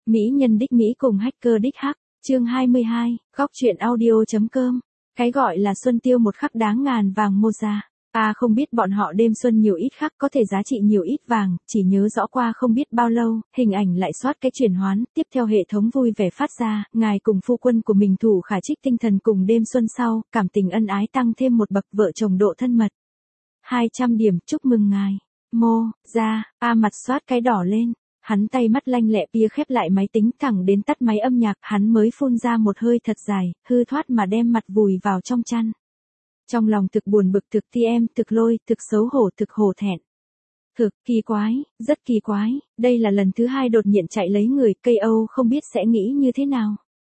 Mỹ nhân đích Mỹ cùng hacker đích Hắc, chương 22, góc truyện audio.com. Cái gọi là xuân tiêu một khắc đáng ngàn vàng mua ra. Không biết bọn họ đêm xuân nhiều ít khắc có thể giá trị nhiều ít vàng, chỉ nhớ rõ qua không biết bao lâu, hình ảnh lại soát cái chuyển hoán, tiếp theo hệ thống vui vẻ phát ra, ngài cùng phu quân của mình Thủ Khả trích tinh thần cùng đêm xuân sau, cảm tình ân ái tăng thêm một bậc vợ chồng độ thân mật. 200 điểm, chúc mừng ngài. Mô, ra, mặt soát cái đỏ lên. Hắn tay mắt lanh lẹ pía khép lại máy tính thẳng đến tắt máy âm nhạc, hắn mới phun ra một hơi thật dài, hư thoát mà đem mặt vùi vào trong chăn. Trong lòng thực buồn bực, thực ti em, thực lôi, thực xấu hổ, thực hổ thẹn. Thực kỳ quái, rất kỳ quái, đây là lần thứ 2 đột nhiên chạy lấy người, cây Âu không biết sẽ nghĩ như thế nào.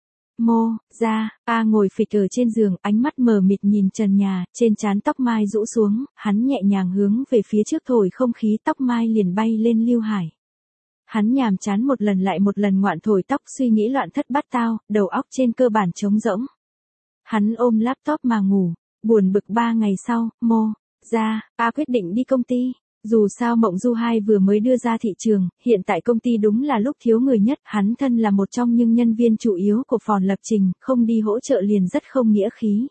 Mô, ra, ngồi phịch ở trên giường, ánh mắt mờ mịt nhìn trần nhà, trên trán tóc mai rũ xuống, hắn nhẹ nhàng hướng về phía trước thổi không khí, tóc mai liền bay lên lưu hải. Hắn nhàm chán một lần lại một lần ngoạn thổi tóc, suy nghĩ loạn thất bát tao, đầu óc trên cơ bản trống rỗng. Hắn ôm laptop mà ngủ, buồn bực 3 ngày sau, Mô, ra, quyết định đi công ty. Dù sao Mộng Du 2 vừa mới đưa ra thị trường, hiện tại công ty đúng là lúc thiếu người nhất, hắn thân là một trong những nhân viên chủ yếu của phòng lập trình, không đi hỗ trợ liền rất không nghĩa khí.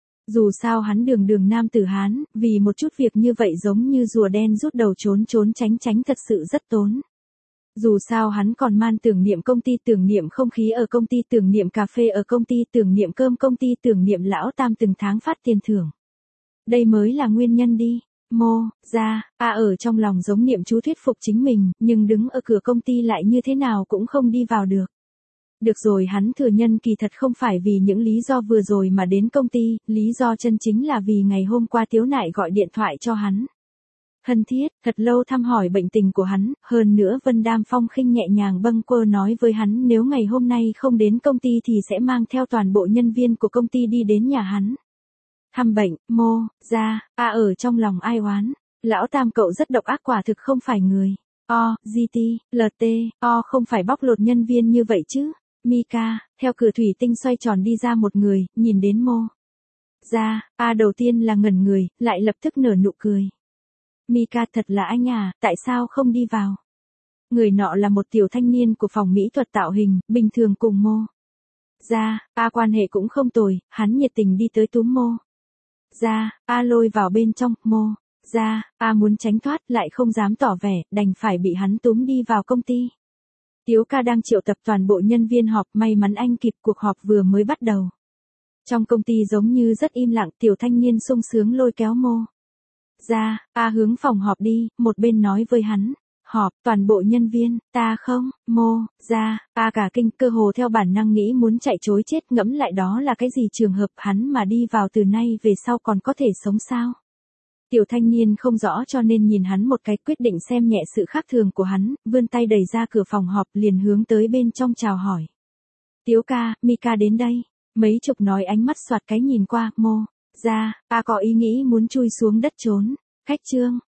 Dù sao hắn đường nam tử Hán, vì một chút việc như vậy giống như rùa đen rút đầu trốn tránh thật sự rất tốn. Dù sao hắn còn man tưởng niệm công ty, tưởng niệm không khí ở công ty, tưởng niệm cà phê ở công ty, tưởng niệm cơm công ty, tưởng niệm lão tam từng tháng phát tiền thưởng. Đây mới là nguyên nhân đi. Mô, ra, ở trong lòng giống niệm chú thuyết phục chính mình, nhưng đứng ở cửa công ty lại như thế nào cũng không đi vào được. Được rồi, hắn thừa nhân kỳ thật không phải vì những lý do vừa rồi mà đến công ty, lý do chân chính là vì ngày hôm qua Tiếu Nại gọi điện thoại cho hắn. Thân thiết, thật lâu thăm hỏi bệnh tình của hắn, hơn nữa Vân Đam Phong khinh nhẹ nhàng bâng quơ nói với hắn nếu ngày hôm nay không đến công ty thì sẽ mang theo toàn bộ nhân viên của công ty đi đến nhà hắn. Thăm bệnh, Mô, ra, ở trong lòng ai oán, lão tam cậu rất độc ác, quả thực không phải người. GT, LT, không phải bóc lột nhân viên như vậy chứ. Mika, theo cửa thủy tinh xoay tròn đi ra một người, nhìn đến Mô. Ra, đầu tiên là ngẩn người, lại lập tức nở nụ cười. Mika, thật là anh tại sao không đi vào? Người nọ là một tiểu thanh niên của phòng mỹ thuật tạo hình, bình thường cùng Mô. Ra, quan hệ cũng không tồi, hắn nhiệt tình đi tới túm Mô. Ra, lôi vào bên trong, Mô. Ra, muốn tránh thoát lại không dám tỏ vẻ, đành phải bị hắn túm đi vào công ty. Tiếu ca đang triệu tập toàn bộ nhân viên họp, may mắn anh kịp, cuộc họp vừa mới bắt đầu. Trong công ty giống như rất im lặng, tiểu thanh niên sung sướng lôi kéo Mô. Ra, hướng phòng họp đi, một bên nói với hắn. Họp, toàn bộ nhân viên, ta không, Mô, ra, cả kinh, cơ hồ theo bản năng nghĩ muốn chạy chối chết, ngẫm lại đó là cái gì trường hợp hắn mà đi vào từ nay về sau còn có thể sống sao? Tiểu thanh niên không rõ cho nên nhìn hắn một cái, quyết định xem nhẹ sự khác thường của hắn, vươn tay đẩy ra cửa phòng họp liền hướng tới bên trong chào hỏi. Tiếu ca, Mika đến đây. Mấy chục nói ánh mắt soạt cái nhìn qua, Mô, ra, có ý nghĩ muốn chui xuống đất trốn. Khách trương,